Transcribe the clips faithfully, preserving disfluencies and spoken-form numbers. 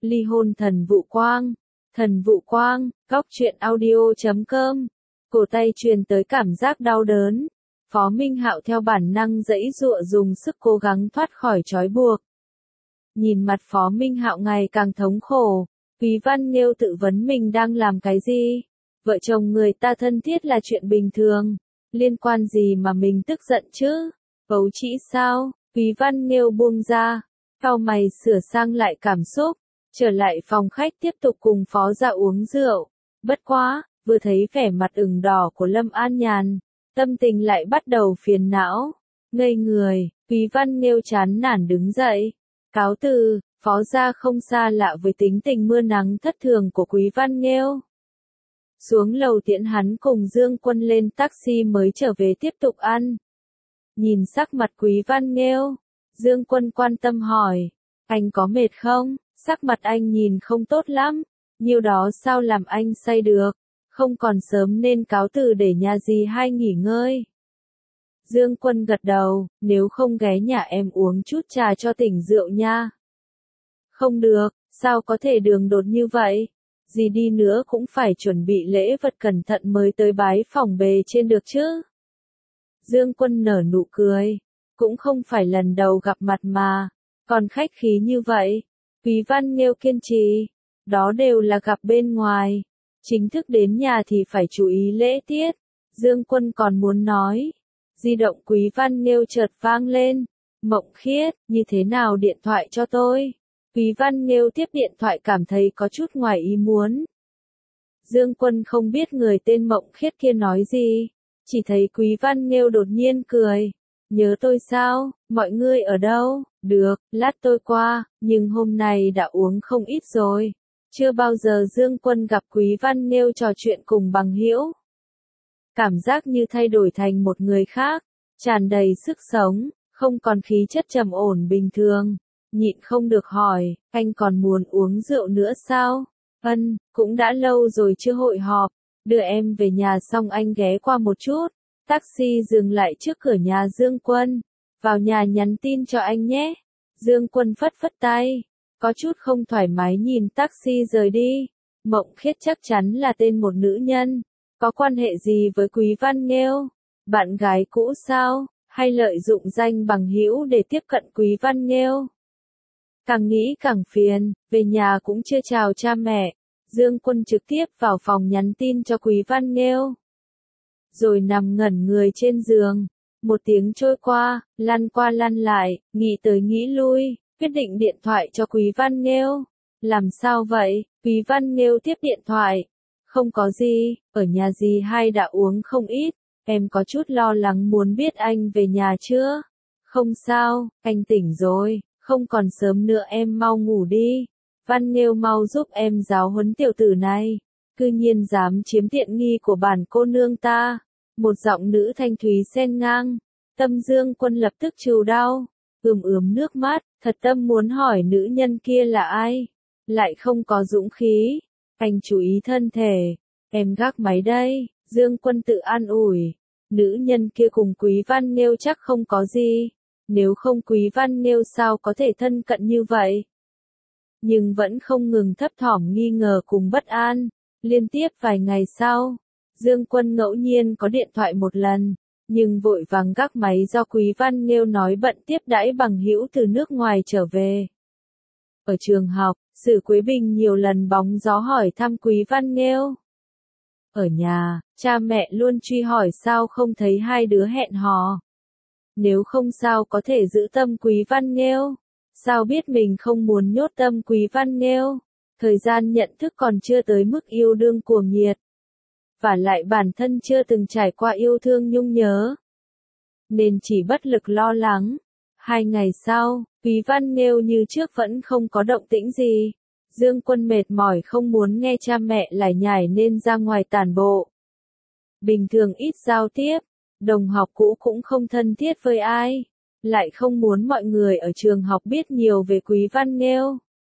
Ly hôn thần vụ quang. Thần vụ quang, góc truyện audio chấm com. Cổ tay truyền tới cảm giác đau đớn. Phó Minh Hạo theo bản năng giãy giụa dùng sức cố gắng thoát khỏi trói buộc. Nhìn mặt Phó Minh Hạo ngày càng thống khổ, Quý Văn Nghiêu tự vấn mình đang làm cái gì? Vợ chồng người ta thân thiết là chuyện bình thường, liên quan gì mà mình tức giận chứ? Ấu trĩ sao? Quý Văn Nghiêu buông ra, cau mày sửa sang lại cảm xúc, trở lại phòng khách tiếp tục cùng Phó Gia uống rượu. Bất quá, vừa thấy vẻ mặt ửng đỏ của Lâm An Nhàn, tâm tình lại bắt đầu phiền não. Ngây người, Quý Văn Nghiêu chán nản đứng dậy. Cáo từ, Phó Gia không xa lạ với tính tình mưa nắng thất thường của Quý Văn Nghiêu. Xuống lầu tiễn hắn cùng Dương Quân lên taxi mới trở về tiếp tục ăn. Nhìn sắc mặt Quý Văn Nghiêu, Dương Quân quan tâm hỏi, anh có mệt không? Sắc mặt anh nhìn không tốt lắm, nhiều đó sao làm anh say được, không còn sớm nên cáo từ để nhà dì hai nghỉ ngơi. Dương Quân gật đầu, nếu không ghé nhà em uống chút trà cho tỉnh rượu nha. Không được, sao có thể đường đột như vậy? Dì đi nữa cũng phải chuẩn bị lễ vật cẩn thận mới tới bái phòng bề trên được chứ. Dương Quân nở nụ cười, cũng không phải lần đầu gặp mặt mà, còn khách khí như vậy. Quý Văn Nghiêu kiên trì, đó đều là gặp bên ngoài, chính thức đến nhà thì phải chú ý lễ tiết. Dương Quân còn muốn nói, di động Quý Văn Nghiêu chợt vang lên. Mộng Khiết, như thế nào điện thoại cho tôi? Quý Văn Nghiêu tiếp điện thoại cảm thấy có chút ngoài ý muốn. Dương Quân không biết người tên Mộng Khiết kia nói gì, chỉ thấy Quý Văn Nghiêu đột nhiên cười. Nhớ tôi sao? Mọi người ở đâu? Được, lát tôi qua, nhưng hôm nay đã uống không ít rồi. Chưa bao giờ Dương Quân gặp Quý Văn Nghiêu trò chuyện cùng bằng hữu. Cảm giác như thay đổi thành một người khác, tràn đầy sức sống, không còn khí chất trầm ổn bình thường. Nhịn không được hỏi, anh còn muốn uống rượu nữa sao? Ân, cũng đã lâu rồi chưa hội họp, đưa em về nhà xong anh ghé qua một chút. Taxi dừng lại trước cửa nhà Dương Quân, vào nhà nhắn tin cho anh nhé. Dương Quân phất phất tay, có chút không thoải mái nhìn taxi rời đi. Mộng Khiết chắc chắn là tên một nữ nhân, có quan hệ gì với Quý Văn Nghiêu? Bạn gái cũ sao? Hay lợi dụng danh bằng hữu để tiếp cận Quý Văn Nghiêu? Càng nghĩ càng phiền, về nhà cũng chưa chào cha mẹ. Dương Quân trực tiếp vào phòng nhắn tin cho Quý Văn Nghiêu. Rồi nằm ngẩn người trên giường. Một tiếng trôi qua, lăn qua lăn lại, nghĩ tới nghĩ lui, quyết định điện thoại cho Quý Văn Nghiêu. Làm sao vậy? Quý Văn Nghiêu tiếp điện thoại. Không có gì, ở nhà dì hai đã uống không ít, em có chút lo lắng muốn biết anh về nhà chưa? Không sao, anh tỉnh rồi, không còn sớm nữa em mau ngủ đi. Văn Nghiêu mau giúp em giáo huấn tiểu tử này. Cư nhiên dám chiếm tiện nghi của bản cô nương ta. Một giọng nữ thanh thúy xen ngang. Tâm Dương Quân lập tức trừ đau, ướm ướm nước mắt, thật tâm muốn hỏi nữ nhân kia là ai. Lại không có dũng khí. Anh chú ý thân thể. Em gác máy đây. Dương Quân tự an ủi. Nữ nhân kia cùng Quý Văn Nghiêu chắc không có gì. Nếu không Quý Văn Nghiêu sao có thể thân cận như vậy? Nhưng vẫn không ngừng thấp thỏm nghi ngờ cùng bất an. Liên tiếp vài ngày sau, Dương Quân ngẫu nhiên có điện thoại một lần, nhưng vội vàng gác máy do Quý Văn Nghiêu nói bận tiếp đãi bằng hữu từ nước ngoài trở về. Ở trường học, Sử Quế Bình nhiều lần bóng gió hỏi thăm Quý Văn Nghiêu. Ở nhà, cha mẹ luôn truy hỏi sao không thấy hai đứa hẹn hò. Nếu không sao có thể giữ tâm Quý Văn Nghiêu. Sao biết mình không muốn nhốt tâm Quý Văn Nghiêu? Thời gian nhận thức còn chưa tới mức yêu đương cuồng nhiệt. Và lại bản thân chưa từng trải qua yêu thương nhung nhớ. Nên chỉ bất lực lo lắng. Hai ngày sau, Quý Văn Nghiêu như trước vẫn không có động tĩnh gì. Dương Quân mệt mỏi không muốn nghe cha mẹ lải nhải nên ra ngoài tản bộ. Bình thường ít giao tiếp, đồng học cũ cũng không thân thiết với ai. Lại không muốn mọi người ở trường học biết nhiều về Quý Văn Nghiêu.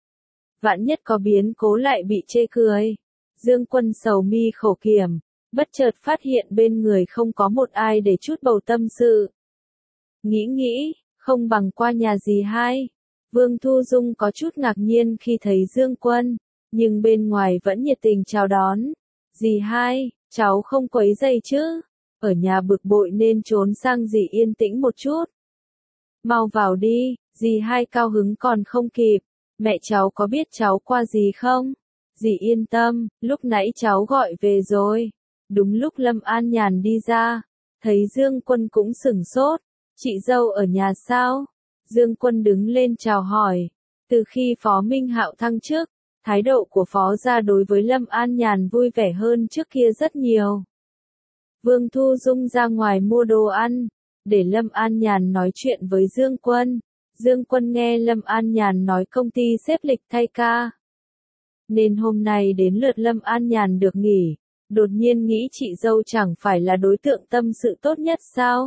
Vạn nhất có biến cố lại bị chê cười. Dương Quân sầu mi khổ kiểm, bất chợt phát hiện bên người không có một ai để chút bầu tâm sự. Nghĩ nghĩ, không bằng qua nhà dì hai. Vương Thu Dung có chút ngạc nhiên khi thấy Dương Quân, nhưng bên ngoài vẫn nhiệt tình chào đón. Dì hai, cháu không quấy rầy chứ? Ở nhà bực bội nên trốn sang dì yên tĩnh một chút. Mau vào đi, dì hai cao hứng còn không kịp. Mẹ cháu có biết cháu qua gì không? Dì yên tâm, lúc nãy cháu gọi về rồi. Đúng lúc Lâm An Nhàn đi ra, thấy Dương Quân cũng sửng sốt. Chị dâu ở nhà sao? Dương Quân đứng lên chào hỏi. Từ khi Phó Minh Hạo thăng chức, thái độ của Phó gia đối với Lâm An Nhàn vui vẻ hơn trước kia rất nhiều. Vương Thu Dung ra ngoài mua đồ ăn, để Lâm An Nhàn nói chuyện với Dương Quân. Dương Quân nghe Lâm An Nhàn nói công ty xếp lịch thay ca, nên hôm nay đến lượt Lâm An Nhàn được nghỉ, đột nhiên nghĩ chị dâu chẳng phải là đối tượng tâm sự tốt nhất sao?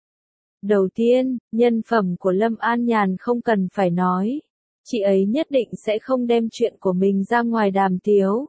Đầu tiên, nhân phẩm của Lâm An Nhàn không cần phải nói, chị ấy nhất định sẽ không đem chuyện của mình ra ngoài đàm tiếu.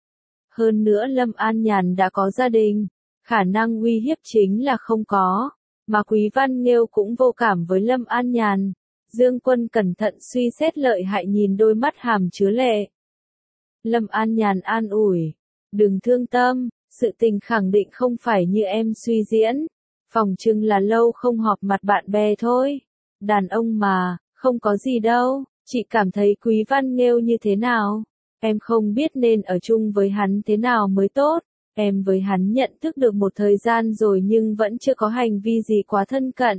Hơn nữa Lâm An Nhàn đã có gia đình, khả năng uy hiếp chính là không có, mà Quý Văn Nghêu cũng vô cảm với Lâm An Nhàn. Dương Quân cẩn thận suy xét lợi hại nhìn đôi mắt hàm chứa lệ. Lâm An Nhàn an ủi, đừng thương tâm, sự tình khẳng định không phải như em suy diễn, phòng chừng là lâu không họp mặt bạn bè thôi. Đàn ông mà, không có gì đâu, chị cảm thấy Quý Văn Nghêu như thế nào? Em không biết nên ở chung với hắn thế nào mới tốt, em với hắn nhận thức được một thời gian rồi nhưng vẫn chưa có hành vi gì quá thân cận.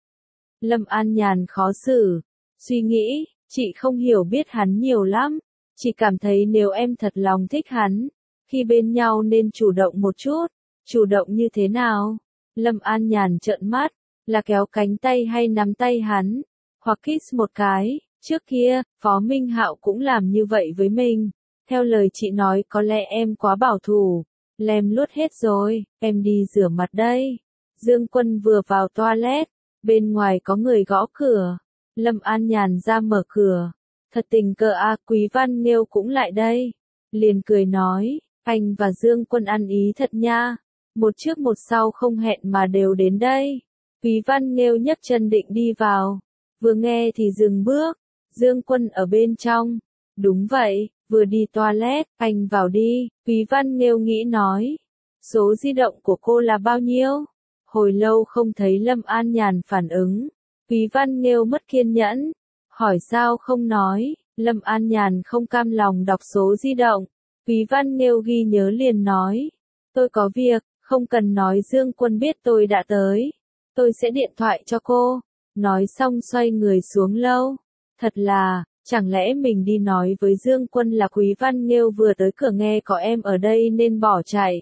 Lâm An Nhàn khó xử, suy nghĩ, chị không hiểu biết hắn nhiều lắm, chị cảm thấy nếu em thật lòng thích hắn, khi bên nhau nên chủ động một chút. Chủ động như thế nào? Lâm An Nhàn trợn mắt, là kéo cánh tay hay nắm tay hắn, hoặc kiss một cái. Trước kia, Phó Minh Hạo cũng làm như vậy với mình. Theo lời chị nói có lẽ em quá bảo thủ. Lem luốt hết rồi, em đi rửa mặt đây. Dương Quân vừa vào toilet, bên ngoài có người gõ cửa. Lâm An Nhàn ra mở cửa. Thật tình cờ a, Quý Văn Nghêu cũng lại đây. Liền cười nói, anh và Dương Quân ăn ý thật nha. Một trước một sau không hẹn mà đều đến đây. Quý Văn Nghêu nhấc chân định đi vào. Vừa nghe thì dừng bước. Dương Quân ở bên trong. Đúng vậy, vừa đi toilet, anh vào đi. Quý Văn Nghêu nghĩ nói. Số di động của cô là bao nhiêu? Hồi lâu không thấy Lâm An Nhàn phản ứng. Quý Văn Nghêu mất kiên nhẫn. Hỏi sao không nói? Lâm An Nhàn không cam lòng đọc số di động. Quý Văn Nghêu ghi nhớ liền nói. Tôi có việc, không cần nói Dương Quân biết tôi đã tới. Tôi sẽ điện thoại cho cô. Nói xong xoay người xuống lâu. Thật là, chẳng lẽ mình đi nói với Dương Quân là Quý Văn Nghêu vừa tới cửa nghe có em ở đây nên bỏ chạy.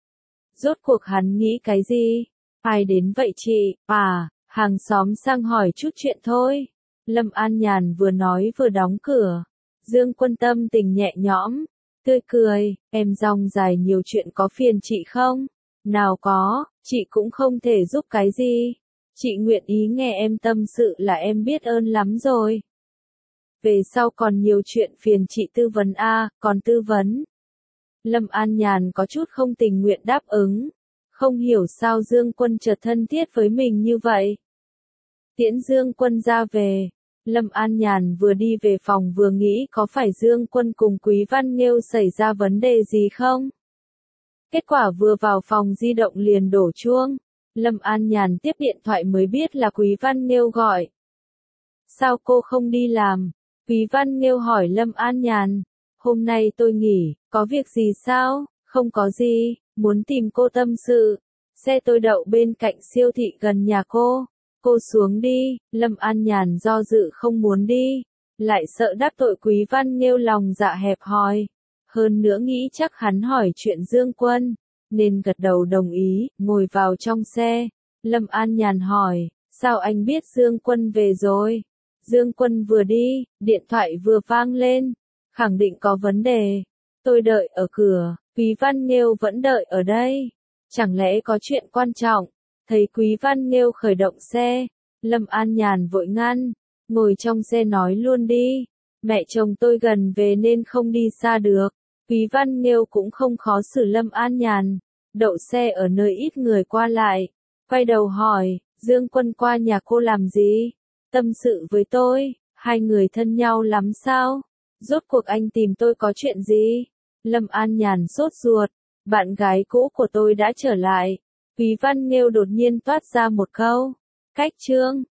Rốt cuộc hắn nghĩ cái gì? Ai đến vậy chị? À, hàng xóm sang hỏi chút chuyện thôi. Lâm An Nhàn vừa nói vừa đóng cửa. Dương Quân tâm tình nhẹ nhõm, tươi cười, em dòng dài nhiều chuyện có phiền chị không? Nào có, chị cũng không thể giúp cái gì. Chị nguyện ý nghe em tâm sự là em biết ơn lắm rồi. Về sau còn nhiều chuyện phiền chị tư vấn a, à, còn tư vấn. Lâm An Nhàn có chút không tình nguyện đáp ứng. Không hiểu sao Dương Quân chợt thân thiết với mình như vậy. Tiễn Dương Quân ra về. Lâm An Nhàn vừa đi về phòng vừa nghĩ có phải Dương Quân cùng Quý Văn Nghêu xảy ra vấn đề gì không? Kết quả vừa vào phòng di động liền đổ chuông. Lâm An Nhàn tiếp điện thoại mới biết là Quý Văn Nghêu gọi. Sao cô không đi làm? Quý Văn Nghêu hỏi Lâm An Nhàn. Hôm nay tôi nghỉ, có việc gì sao? Không có gì, muốn tìm cô tâm sự. Xe tôi đậu bên cạnh siêu thị gần nhà cô. Cô xuống đi. Lâm An Nhàn do dự không muốn đi. Lại sợ đắc tội Quý Văn Nghêu lòng dạ hẹp hòi. Hơn nữa nghĩ chắc hắn hỏi chuyện Dương Quân. Nên gật đầu đồng ý, ngồi vào trong xe. Lâm An Nhàn hỏi, sao anh biết Dương Quân về rồi? Dương Quân vừa đi, điện thoại vừa vang lên. Khẳng định có vấn đề. Tôi đợi ở cửa, Quý Văn Nghêu vẫn đợi ở đây. Chẳng lẽ có chuyện quan trọng? Thấy Quý Văn Nghêu khởi động xe, Lâm An Nhàn vội ngăn, ngồi trong xe nói luôn đi. Mẹ chồng tôi gần về nên không đi xa được. Quý Văn Nghêu cũng không khó xử Lâm An Nhàn, đậu xe ở nơi ít người qua lại, quay đầu hỏi, Dương Quân qua nhà cô làm gì? Tâm sự với tôi, Hai người thân nhau lắm sao? Rốt cuộc anh tìm tôi có chuyện gì? Lâm An Nhàn sốt ruột. Bạn gái cũ của tôi đã trở lại. Quý Văn Nghêu đột nhiên toát ra một câu. Cách trương.